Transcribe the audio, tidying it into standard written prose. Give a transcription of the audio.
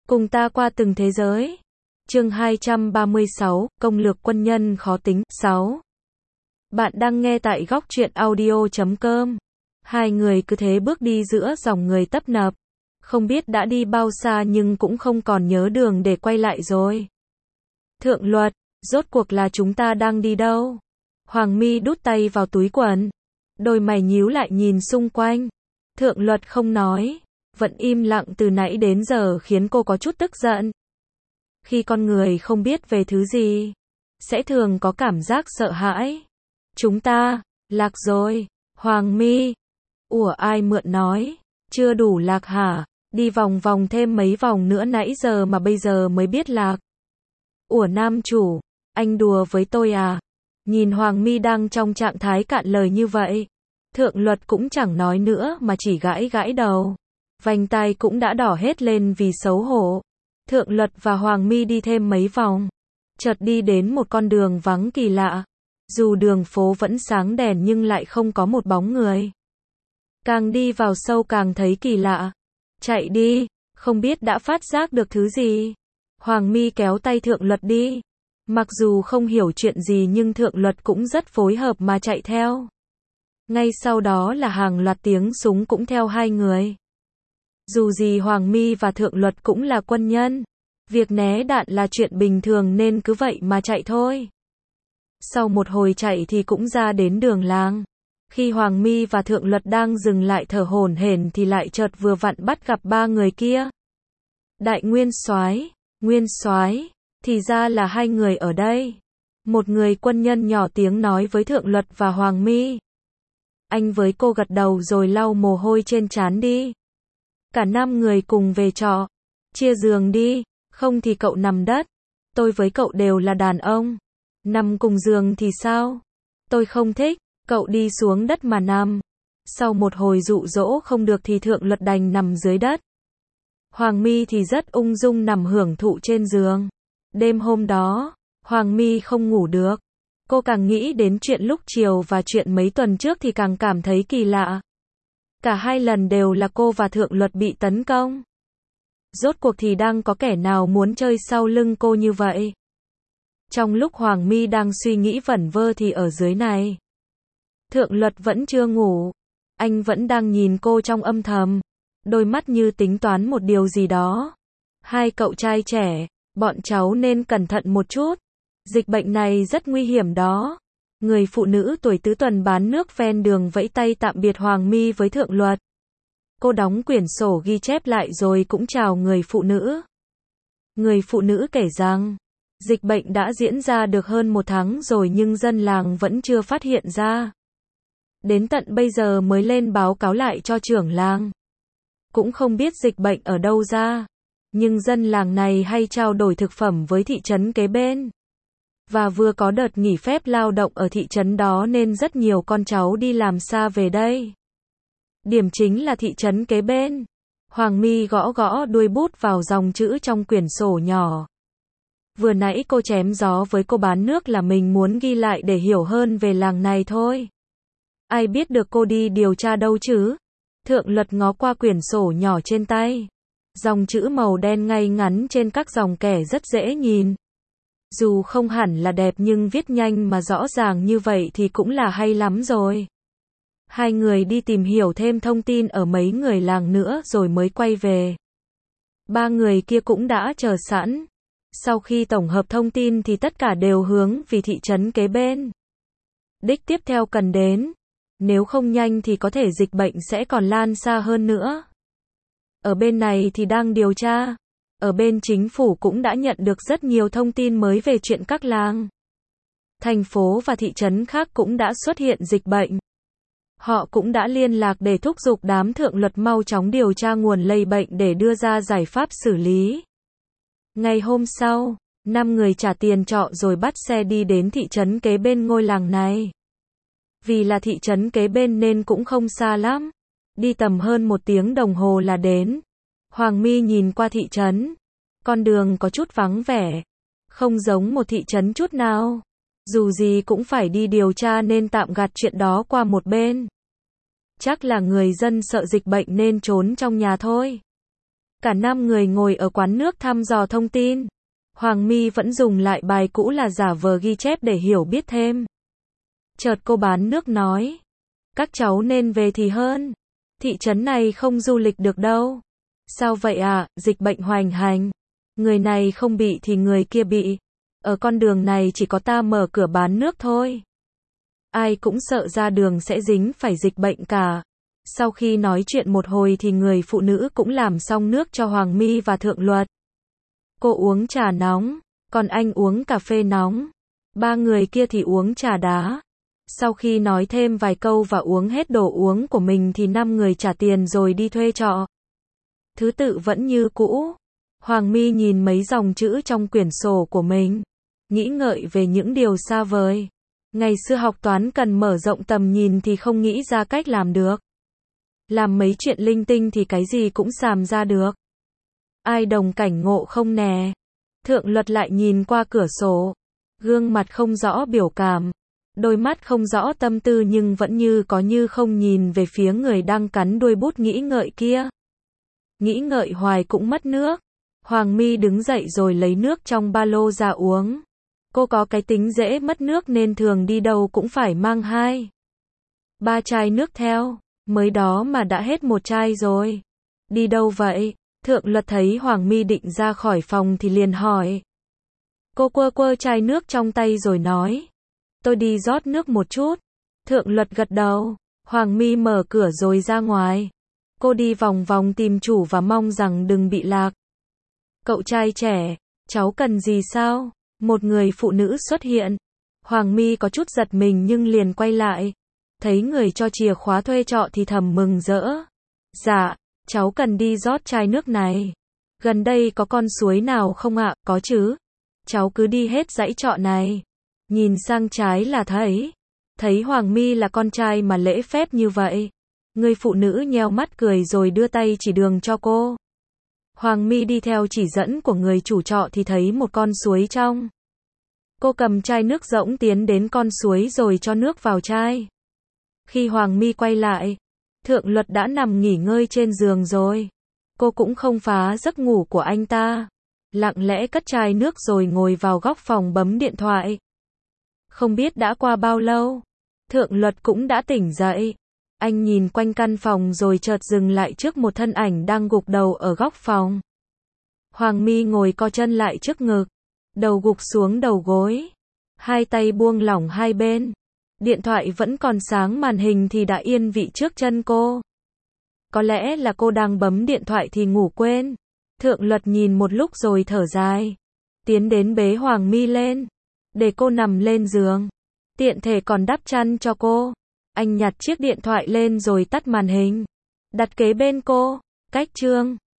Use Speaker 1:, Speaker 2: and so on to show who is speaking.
Speaker 1: Cùng ta qua từng thế giới. Chương 236, Công lược quân nhân khó tính. 6. Bạn đang nghe tại góc truyện audio.com. Hai người cứ thế bước đi giữa dòng người tấp nập. Không biết đã đi bao xa nhưng cũng không còn nhớ đường để quay lại rồi. Thượng Luật, rốt cuộc là chúng ta đang đi đâu? Hoàng Mi đút tay vào túi quần. Đôi mày nhíu lại nhìn xung quanh. Thượng Luật không nói. Vẫn im lặng từ nãy đến giờ khiến cô có chút tức giận. Khi con người không biết về thứ gì, sẽ thường có cảm giác sợ hãi. Chúng ta, lạc rồi. Hoàng Mi. Ủa ai mượn nói? Chưa đủ lạc hả? Đi vòng vòng thêm mấy vòng nữa nãy giờ mà bây giờ mới biết lạc. Ủa nam chủ, anh đùa với tôi à? Nhìn Hoàng Mi đang trong trạng thái cạn lời như vậy. Thượng Luật cũng chẳng nói nữa mà chỉ gãi gãi đầu. Vành tai cũng đã đỏ hết lên vì xấu hổ. Thượng Luật và Hoàng Mi đi thêm mấy vòng. Chợt đi đến một con đường vắng kỳ lạ. Dù đường phố vẫn sáng đèn nhưng lại không có một bóng người. Càng đi vào sâu càng thấy kỳ lạ. Chạy đi, không biết đã phát giác được thứ gì. Hoàng Mi kéo tay Thượng Luật đi. Mặc dù không hiểu chuyện gì nhưng Thượng Luật cũng rất phối hợp mà chạy theo. Ngay sau đó là hàng loạt tiếng súng cũng theo hai người. Dù gì Hoàng Mi và Thượng Luật cũng là quân nhân. Việc né đạn là chuyện bình thường nên cứ vậy mà chạy thôi. Sau một hồi chạy thì cũng ra đến đường làng. Khi Hoàng Mi và Thượng Luật đang dừng lại thở hổn hển thì lại chợt vừa vặn bắt gặp ba người kia. Đại Nguyên soái, thì ra là hai người ở đây. Một người quân nhân nhỏ tiếng nói với Thượng Luật và Hoàng Mi. Anh với cô gật đầu rồi lau mồ hôi trên trán đi. Cả 5 người cùng về trọ. Chia giường đi, không thì cậu nằm đất. Tôi với cậu đều là đàn ông. Nằm cùng giường thì sao? Tôi không thích, cậu đi xuống đất mà nằm. Sau một hồi dụ dỗ không được thì Thượng Luật đành nằm dưới đất. Hoàng Mi thì rất ung dung nằm hưởng thụ trên giường. Đêm hôm đó, Hoàng Mi không ngủ được. Cô càng nghĩ đến chuyện lúc chiều và chuyện mấy tuần trước thì càng cảm thấy kỳ lạ. Cả hai lần đều là cô và Thượng Luật bị tấn công. Rốt cuộc thì đang có kẻ nào muốn chơi sau lưng cô như vậy? Trong lúc Hoàng Mi đang suy nghĩ vẩn vơ thì ở dưới này. Thượng Luật vẫn chưa ngủ. Anh vẫn đang nhìn cô trong âm thầm. Đôi mắt như tính toán một điều gì đó. Hai cậu trai trẻ, bọn cháu nên cẩn thận một chút. Dịch bệnh này rất nguy hiểm đó. Người phụ nữ tuổi tứ tuần bán nước ven đường vẫy tay tạm biệt Hoàng Mi với Thượng Luật. Cô đóng quyển sổ ghi chép lại rồi cũng chào người phụ nữ. Người phụ nữ kể rằng, dịch bệnh đã diễn ra được hơn 1 tháng rồi nhưng dân làng vẫn chưa phát hiện ra. Đến tận bây giờ mới lên báo cáo lại cho trưởng làng. Cũng không biết dịch bệnh ở đâu ra. Nhưng dân làng này hay trao đổi thực phẩm với thị trấn kế bên. Và vừa có đợt nghỉ phép lao động ở thị trấn đó nên rất nhiều con cháu đi làm xa về đây. Điểm chính là thị trấn kế bên. Hoàng Mi gõ gõ đuôi bút vào dòng chữ trong quyển sổ nhỏ. Vừa nãy cô chém gió với cô bán nước là mình muốn ghi lại để hiểu hơn về làng này thôi. Ai biết được cô đi điều tra đâu chứ? Thượng Luật ngó qua quyển sổ nhỏ trên tay. Dòng chữ màu đen ngay ngắn trên các dòng kẻ rất dễ nhìn. Dù không hẳn là đẹp nhưng viết nhanh mà rõ ràng như vậy thì cũng là hay lắm rồi. Hai người đi tìm hiểu thêm thông tin ở mấy người làng nữa rồi mới quay về. Ba người kia cũng đã chờ sẵn. Sau khi tổng hợp thông tin thì tất cả đều hướng vì thị trấn kế bên. Đích tiếp theo cần đến. Nếu không nhanh thì có thể dịch bệnh sẽ còn lan xa hơn nữa. Ở bên này thì đang điều tra. Ở bên chính phủ cũng đã nhận được rất nhiều thông tin mới về chuyện các làng, thành phố và thị trấn khác cũng đã xuất hiện dịch bệnh. Họ cũng đã liên lạc để thúc giục đám Thượng Luật mau chóng điều tra nguồn lây bệnh để đưa ra giải pháp xử lý. Ngày hôm sau, 5 người trả tiền trọ rồi bắt xe đi đến thị trấn kế bên ngôi làng này. Vì là thị trấn kế bên nên cũng không xa lắm. Đi tầm hơn 1 tiếng đồng hồ là đến. Hoàng Mi nhìn qua thị trấn. Con đường có chút vắng vẻ. Không giống một thị trấn chút nào. Dù gì cũng phải đi điều tra nên tạm gạt chuyện đó qua một bên. Chắc là người dân sợ dịch bệnh nên trốn trong nhà thôi. Cả 5 người ngồi ở quán nước thăm dò thông tin. Hoàng My vẫn dùng lại bài cũ là giả vờ ghi chép để hiểu biết thêm. Chợt cô bán nước nói. Các cháu nên về thì hơn. Thị trấn này không du lịch được đâu. Sao vậy à, dịch bệnh hoành hành. Người này không bị thì người kia bị. Ở con đường này chỉ có ta mở cửa bán nước thôi. Ai cũng sợ ra đường sẽ dính phải dịch bệnh cả. Sau khi nói chuyện một hồi thì người phụ nữ cũng làm xong nước cho Hoàng My và Thượng Luật. Cô uống trà nóng, còn anh uống cà phê nóng. 3 người kia thì uống trà đá. Sau khi nói thêm vài câu và uống hết đồ uống của mình thì 5 người trả tiền rồi đi thuê trọ. Thứ tự vẫn như cũ. Hoàng My nhìn mấy dòng chữ trong quyển sổ của mình, nghĩ ngợi về những điều xa vời. Ngày xưa học toán cần mở rộng tầm nhìn thì không nghĩ ra cách làm được. Làm mấy chuyện linh tinh thì cái gì cũng xàm ra được. Ai đồng cảnh ngộ không nè? Thượng Luật lại nhìn qua cửa sổ. Gương mặt không rõ biểu cảm. Đôi mắt không rõ tâm tư nhưng vẫn như có như không nhìn về phía người đang cắn đuôi bút nghĩ ngợi kia. Nghĩ ngợi hoài cũng mất nước. Hoàng My đứng dậy rồi lấy nước trong ba lô ra uống. Cô có cái tính dễ mất nước nên thường đi đâu cũng phải mang 2-3 chai nước theo. Mới đó mà đã hết 1 chai rồi. Đi đâu vậy? Thượng Luật thấy Hoàng My định ra khỏi phòng thì liền hỏi. Cô quơ quơ chai nước trong tay rồi nói. Tôi đi rót nước một chút. Thượng Luật gật đầu. Hoàng My mở cửa rồi ra ngoài. Cô đi vòng vòng tìm chủ và mong rằng đừng bị lạc. Cậu trai trẻ, cháu cần gì sao? Một người phụ nữ xuất hiện. Hoàng My có chút giật mình nhưng liền quay lại. Thấy người cho chìa khóa thuê trọ thì thầm mừng rỡ. Dạ, cháu cần đi rót chai nước này. Gần đây có con suối nào không ạ? Có chứ. Cháu cứ đi hết dãy trọ này. Nhìn sang trái là thấy. Thấy Hoàng My là con trai mà lễ phép như vậy. Người phụ nữ nheo mắt cười rồi đưa tay chỉ đường cho cô. Hoàng My đi theo chỉ dẫn của người chủ trọ thì thấy một con suối trong. Cô cầm chai nước rỗng tiến đến con suối rồi cho nước vào chai. Khi Hoàng My quay lại, Thượng Luật đã nằm nghỉ ngơi trên giường rồi. Cô cũng không phá giấc ngủ của anh ta. Lặng lẽ cất chai nước rồi ngồi vào góc phòng bấm điện thoại. Không biết đã qua bao lâu, Thượng Luật cũng đã tỉnh dậy. Anh nhìn quanh căn phòng rồi chợt dừng lại trước một thân ảnh đang gục đầu ở góc phòng. Hoàng My ngồi co chân lại trước ngực, đầu gục xuống đầu gối, hai tay buông lỏng hai bên. Điện thoại vẫn còn sáng màn hình thì đã yên vị trước chân cô. Có lẽ là cô đang bấm điện thoại thì ngủ quên. Thượng Luật nhìn một lúc rồi thở dài, tiến đến bế Hoàng My lên, để cô nằm lên giường, tiện thể còn đắp chăn cho cô. Anh nhặt chiếc điện thoại lên rồi tắt màn hình, đặt kế bên cô, cách chương